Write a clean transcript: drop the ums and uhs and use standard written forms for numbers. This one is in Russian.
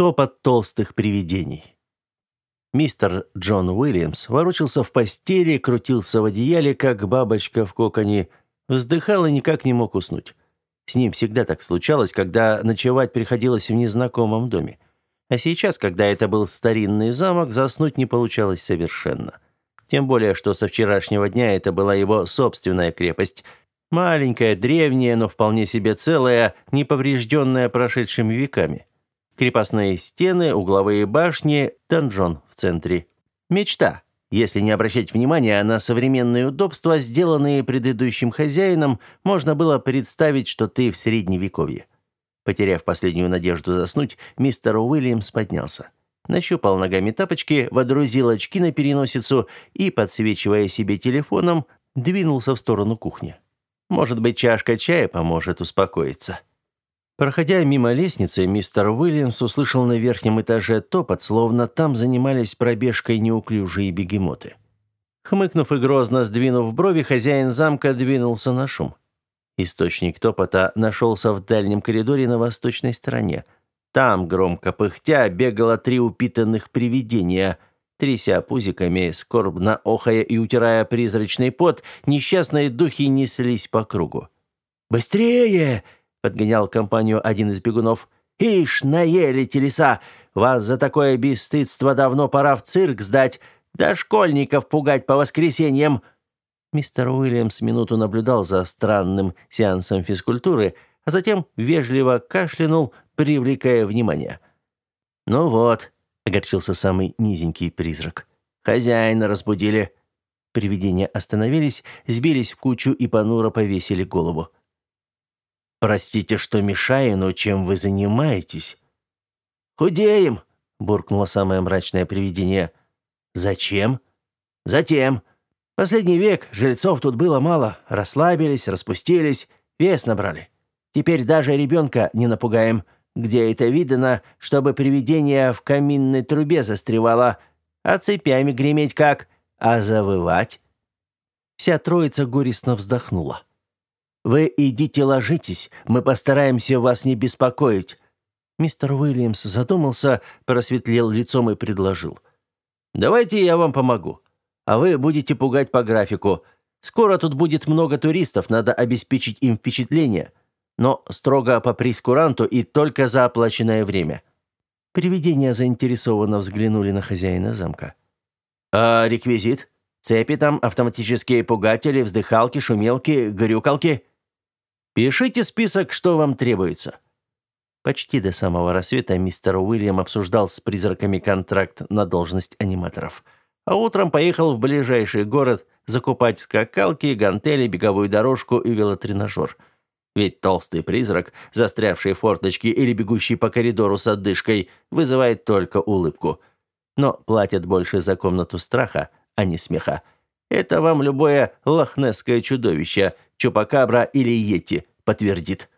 Топот толстых привидений. Мистер Джон Уильямс ворочался в постели, крутился в одеяле, как бабочка в коконе, вздыхал и никак не мог уснуть. С ним всегда так случалось, когда ночевать приходилось в незнакомом доме. А сейчас, когда это был старинный замок, заснуть не получалось совершенно. Тем более, что со вчерашнего дня это была его собственная крепость. Маленькая, древняя, но вполне себе целая, неповрежденная прошедшими веками. Крепостные стены, угловые башни, донжон в центре. Мечта, если не обращать внимания на современные удобства, сделанные предыдущим хозяином, можно было представить, что ты в Средневековье. Потеряв последнюю надежду заснуть, мистер Уильямс поднялся. Нащупал ногами тапочки, водрузил очки на переносицу и, подсвечивая себе телефоном, двинулся в сторону кухни. Может быть, чашка чая поможет успокоиться. Проходя мимо лестницы, мистер Уильямс услышал на верхнем этаже топот, словно там занимались пробежкой неуклюжие бегемоты. Хмыкнув и грозно сдвинув брови, хозяин замка двинулся на шум. Источник топота нашелся в дальнем коридоре на восточной стороне. Там, громко пыхтя, бегало 3 упитанных привидения. Тряся пузиками, скорбно охая и утирая призрачный пот, несчастные духи неслись по кругу. «Быстрее!» — подгонял компанию один из бегунов. «Ишь, наели телеса! Вас за такое бесстыдство давно пора в цирк сдать, да школьников пугать по воскресеньям!» Мистер Уильямс минуту наблюдал за странным сеансом физкультуры, а затем вежливо кашлянул, привлекая внимание. «Ну вот», — огорчился самый низенький призрак, — «хозяина разбудили». Привидения остановились, сбились в кучу и понуро повесили голову. «Простите, что мешаю, но чем вы занимаетесь?» «Худеем», — буркнуло самое мрачное привидение. «Зачем?» «Затем. Последний век, жильцов тут было мало, расслабились, распустились, вес набрали. Теперь даже ребенка не напугаем. Где это видано, чтобы привидение в каминной трубе застревало? А цепями греметь как? А завывать?» Вся троица горестно вздохнула. «Вы идите ложитесь, мы постараемся вас не беспокоить». Мистер Уильямс задумался, просветлел лицом и предложил. «Давайте я вам помогу. А вы будете пугать по графику. Скоро тут будет много туристов, надо обеспечить им впечатление. Но строго по прейскуранту и только за оплаченное время». Привидения заинтересованно взглянули на хозяина замка. «А реквизит? Цепи там, автоматические пугатели, вздыхалки, шумелки, грюкалки?» «Пишите список, что вам требуется». Почти до самого рассвета мистер Уильям обсуждал с призраками контракт на должность аниматоров. А утром поехал в ближайший город закупать скакалки, гантели, беговую дорожку и велотренажер. Ведь толстый призрак, застрявший в форточке или бегущий по коридору с отдышкой, вызывает только улыбку. Но платят больше за комнату страха, а не смеха. Это вам любое лохнесское чудовище, чупакабра или йети подтвердит.